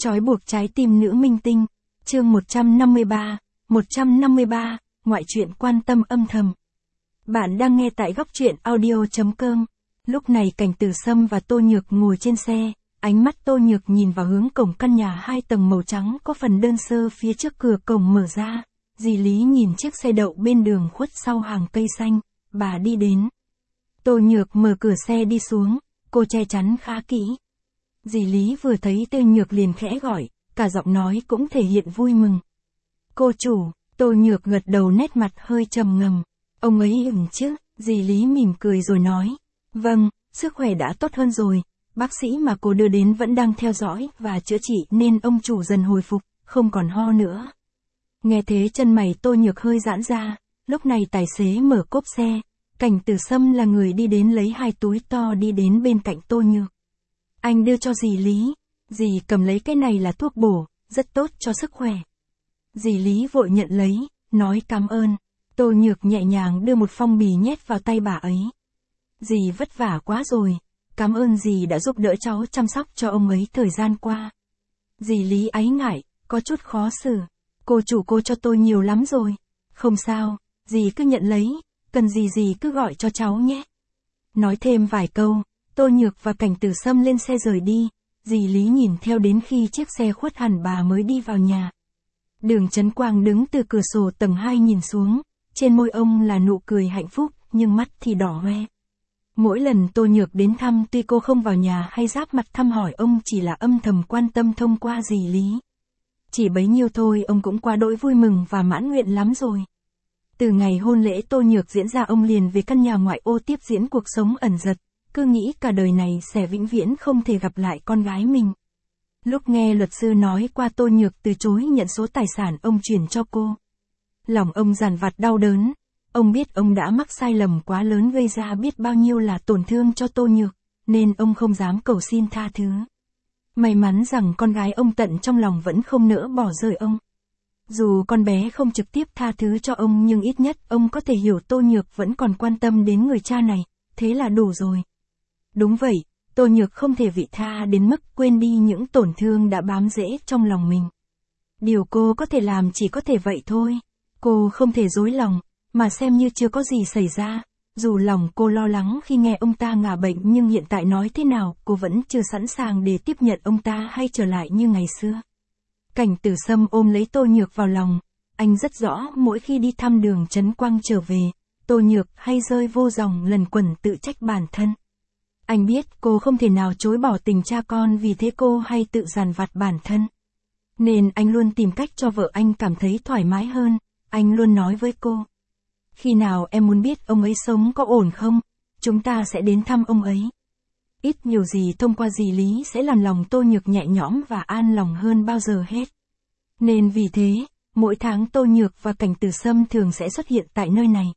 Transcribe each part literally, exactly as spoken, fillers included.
Trói buộc trái tim nữ minh tinh, chương một trăm năm mươi ba, một trăm năm mươi ba, ngoại truyện quan tâm âm thầm. Bạn đang nghe tại góc truyện audio chấm com. Lúc này Cảnh Tử Sâm và Tô Nhược ngồi trên xe, ánh mắt Tô Nhược nhìn vào hướng cổng căn nhà hai tầng màu trắng có phần đơn sơ phía trước cửa cổng mở ra. Dì Lý nhìn chiếc xe đậu bên đường khuất sau hàng cây xanh, bà đi đến. Tô Nhược mở cửa xe đi xuống, cô che chắn khá kỹ. Dì Lý vừa thấy Tô Nhược liền khẽ gọi, cả giọng nói cũng thể hiện vui mừng. Cô chủ, Tô Nhược gật đầu nét mặt hơi trầm ngâm. Ông ấy ừm chứ, dì Lý mỉm cười rồi nói. Vâng, sức khỏe đã tốt hơn rồi, bác sĩ mà cô đưa đến vẫn đang theo dõi và chữa trị nên ông chủ dần hồi phục, không còn ho nữa. Nghe thế chân mày Tô Nhược hơi giãn ra, lúc này tài xế mở cốp xe, Cảnh Tử Sâm là người đi đến lấy hai túi to đi đến bên cạnh Tô Nhược. Anh đưa cho dì Lý, dì cầm lấy cái này là thuốc bổ, rất tốt cho sức khỏe. Dì Lý vội nhận lấy, nói cảm ơn. Tô Nhược nhẹ nhàng đưa một phong bì nhét vào tay bà ấy. Dì vất vả quá rồi, cảm ơn dì đã giúp đỡ cháu chăm sóc cho ông ấy thời gian qua. Dì Lý áy ngại, có chút khó xử. Cô chủ cô cho tôi nhiều lắm rồi. Không sao, dì cứ nhận lấy, cần gì dì cứ gọi cho cháu nhé. Nói thêm vài câu, Tô Nhược và Cảnh Tử Sâm lên xe rời đi, dì Lý nhìn theo đến khi chiếc xe khuất hẳn bà mới đi vào nhà. Đường Chấn Quang đứng từ cửa sổ tầng hai nhìn xuống, trên môi ông là nụ cười hạnh phúc, nhưng mắt thì đỏ hoe. Mỗi lần Tô Nhược đến thăm tuy cô không vào nhà hay giáp mặt thăm hỏi ông chỉ là âm thầm quan tâm thông qua dì Lý. Chỉ bấy nhiêu thôi ông cũng quá đỗi vui mừng và mãn nguyện lắm rồi. Từ ngày hôn lễ Tô Nhược diễn ra ông liền về căn nhà ngoại ô tiếp diễn cuộc sống ẩn dật, cứ nghĩ cả đời này sẽ vĩnh viễn không thể gặp lại con gái mình. Lúc nghe luật sư nói qua Tô Nhược từ chối nhận số tài sản ông chuyển cho cô, lòng ông dằn vặt đau đớn. Ông biết ông đã mắc sai lầm quá lớn gây ra biết bao nhiêu là tổn thương cho Tô Nhược, nên ông không dám cầu xin tha thứ. May mắn rằng con gái ông tận trong lòng vẫn không nỡ bỏ rơi ông. Dù con bé không trực tiếp tha thứ cho ông nhưng ít nhất ông có thể hiểu Tô Nhược vẫn còn quan tâm đến người cha này, thế là đủ rồi. Đúng vậy, Tô Nhược không thể vị tha đến mức quên đi những tổn thương đã bám rễ trong lòng mình. Điều cô có thể làm chỉ có thể vậy thôi. Cô không thể dối lòng, mà xem như chưa có gì xảy ra. Dù lòng cô lo lắng khi nghe ông ta ngả bệnh nhưng hiện tại nói thế nào cô vẫn chưa sẵn sàng để tiếp nhận ông ta hay trở lại như ngày xưa. Cảnh Tử Sâm ôm lấy Tô Nhược vào lòng. Anh rất rõ mỗi khi đi thăm Đường Chấn Quang trở về, Tô Nhược hay rơi vô dòng lần quẩn tự trách bản thân. Anh biết cô không thể nào chối bỏ tình cha con vì thế cô hay tự dằn vặt bản thân. Nên anh luôn tìm cách cho vợ anh cảm thấy thoải mái hơn. Anh luôn nói với cô. Khi nào em muốn biết ông ấy sống có ổn không, chúng ta sẽ đến thăm ông ấy. Ít nhiều gì thông qua dì Lý sẽ làm lòng Tô Nhược nhẹ nhõm và an lòng hơn bao giờ hết. Nên vì thế, mỗi tháng Tô Nhược và Cảnh Tử Sâm thường sẽ xuất hiện tại nơi này.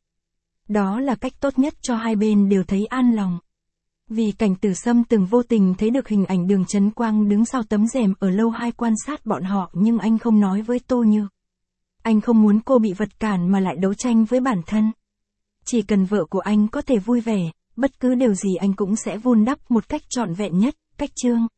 Đó là cách tốt nhất cho hai bên đều thấy an lòng. Vì Cảnh Tử Sâm từng vô tình thấy được hình ảnh Đường Chấn Quang đứng sau tấm rèm ở lâu hai quan sát bọn họ nhưng anh không nói với Tô Nhược. Anh không muốn cô bị vật cản mà lại đấu tranh với bản thân. Chỉ cần vợ của anh có thể vui vẻ, bất cứ điều gì anh cũng sẽ vun đắp một cách trọn vẹn nhất, cách chương.